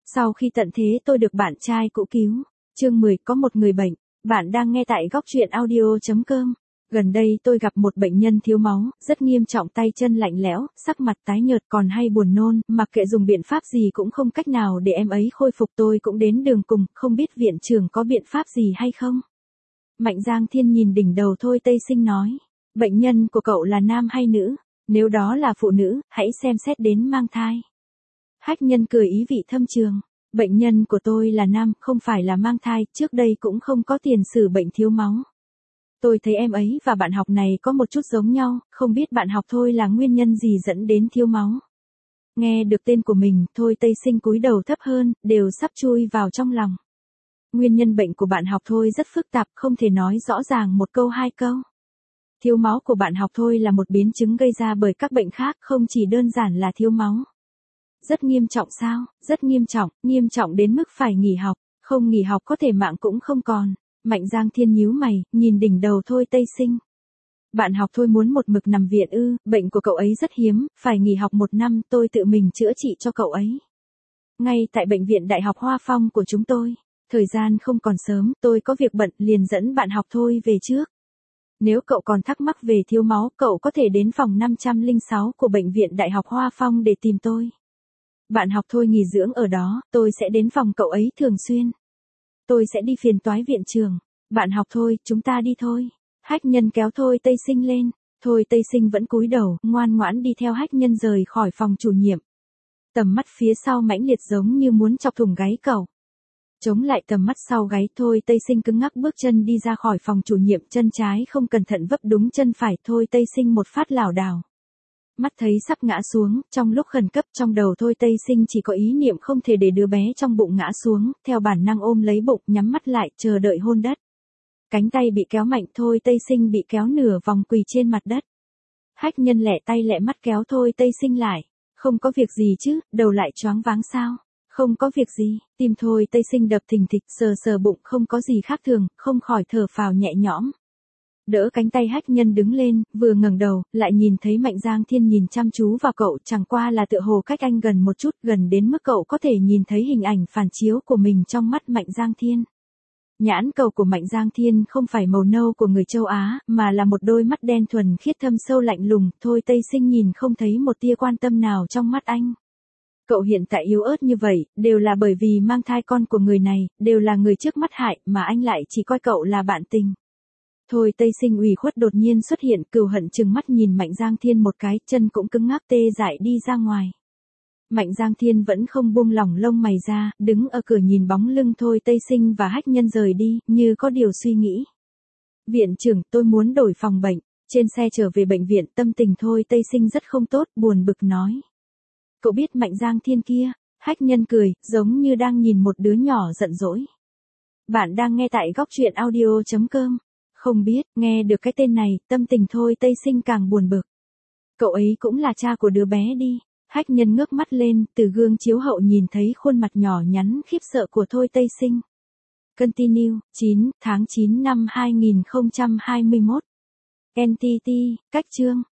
Sau khi tận thế tôi được bạn trai cũ cứu. Chương 10 có một người bệnh. Bạn đang nghe tại góc truyện audio.com. Gần đây tôi gặp một bệnh nhân thiếu máu, rất nghiêm trọng, tay chân lạnh lẽo, sắc mặt tái nhợt còn hay buồn nôn, mặc kệ dùng biện pháp gì cũng không cách nào để em ấy khôi phục. Tôi cũng đến đường cùng, không biết viện trưởng có biện pháp gì hay không? Mạnh Giang Thiên nhìn đỉnh đầu Thôi Tây Sinh nói. Bệnh nhân của cậu là nam hay nữ? Nếu đó là phụ nữ, hãy xem xét đến mang thai. Hách Nhân cười ý vị thâm trường. Bệnh nhân của tôi là nam, không phải là mang thai, trước đây cũng không có tiền sử bệnh thiếu máu. Tôi thấy em ấy và bạn học này có một chút giống nhau, không biết bạn học Thôi là nguyên nhân gì dẫn đến thiếu máu. Nghe được tên của mình, Thôi Tây Sinh cúi đầu thấp hơn, đều sắp chui vào trong lòng. Nguyên nhân bệnh của bạn học Thôi rất phức tạp, không thể nói rõ ràng một câu hai câu. Thiếu máu của bạn học Thôi là một biến chứng gây ra bởi các bệnh khác, không chỉ đơn giản là thiếu máu. Rất nghiêm trọng sao? Rất nghiêm trọng đến mức phải nghỉ học, không nghỉ học có thể mạng cũng không còn. Mạnh Giang Thiên nhíu mày, nhìn đỉnh đầu Thôi Tây Sinh. Bạn học Thôi muốn một mực nằm viện ư? Bệnh của cậu ấy rất hiếm, phải nghỉ học 1 năm, tôi tự mình chữa trị cho cậu ấy. Ngay tại bệnh viện Đại học Hoa Phong của chúng tôi. Thời gian không còn sớm, tôi có việc bận, liền dẫn bạn học Thôi về trước. Nếu cậu còn thắc mắc về thiếu máu, cậu có thể đến phòng 506 của bệnh viện Đại học Hoa Phong để tìm tôi. Bạn học Thôi nghỉ dưỡng ở đó, tôi sẽ đến phòng cậu ấy thường xuyên. Tôi sẽ đi phiền toái viện trưởng. Bạn học Thôi, chúng ta đi thôi. Hách Nhân kéo Thôi Tây Sinh lên. Thôi Tây Sinh vẫn cúi đầu, ngoan ngoãn đi theo Hách Nhân rời khỏi phòng chủ nhiệm. Tầm mắt phía sau mãnh liệt giống như muốn chọc thủng gáy cậu. Chống lại tầm mắt sau gáy, Thôi Tây Sinh cứng ngắc bước chân đi ra khỏi phòng chủ nhiệm, chân trái không cẩn thận vấp đúng chân phải, Thôi Tây Sinh một phát lảo đảo. Mắt thấy sắp ngã xuống, trong lúc khẩn cấp trong đầu Thôi Tây Sinh chỉ có ý niệm không thể để đứa bé trong bụng ngã xuống, theo bản năng ôm lấy bụng, nhắm mắt lại, chờ đợi hôn đất. Cánh tay bị kéo mạnh, Thôi Tây Sinh bị kéo nửa vòng quỳ trên mặt đất. Hách Nhân lẹ tay lẹ mắt kéo Thôi Tây Sinh lại. Không có việc gì chứ, đầu lại choáng váng sao? Không có việc gì, tim Thôi Tây Sinh đập thình thịch, sờ bụng, không có gì khác thường, không khỏi thở phào nhẹ nhõm. Đỡ cánh tay Hách Nhân đứng lên, vừa ngẩng đầu, lại nhìn thấy Mạnh Giang Thiên nhìn chăm chú vào cậu, chẳng qua là tựa hồ cách anh gần một chút, gần đến mức cậu có thể nhìn thấy hình ảnh phản chiếu của mình trong mắt Mạnh Giang Thiên. Nhãn cầu của Mạnh Giang Thiên không phải màu nâu của người châu Á, mà là một đôi mắt đen thuần khiết thâm sâu lạnh lùng, Thôi Tây Sinh nhìn không thấy một tia quan tâm nào trong mắt anh. Cậu hiện tại yếu ớt như vậy, đều là bởi vì mang thai con của người này, đều là người trước mắt hại, mà anh lại chỉ coi cậu là bạn tình. Thôi Tây Sinh ủy khuất đột nhiên xuất hiện, cừu hận trừng mắt nhìn Mạnh Giang Thiên một cái, chân cũng cứng ngắc tê dại đi ra ngoài. Mạnh Giang Thiên vẫn không buông lỏng lông mày ra, đứng ở cửa nhìn bóng lưng Thôi Tây Sinh và Hách Nhân rời đi, như có điều suy nghĩ. Viện trưởng, tôi muốn đổi phòng bệnh. Trên xe trở về bệnh viện, tâm tình Thôi Tây Sinh rất không tốt, buồn bực nói. Cậu biết Mạnh Giang Thiên kia? Hách Nhân cười, giống như đang nhìn một đứa nhỏ giận dỗi. Bạn đang nghe tại góc truyện audio.com. Không biết, nghe được cái tên này, tâm tình Thôi Tây Sinh càng buồn bực. Cậu ấy cũng là cha của đứa bé đi. Hách Nhân ngước mắt lên, từ gương chiếu hậu nhìn thấy khuôn mặt nhỏ nhắn khiếp sợ của Thôi Tây Sinh. Continue, 9 tháng 9 năm 2021. NTT, cách chương.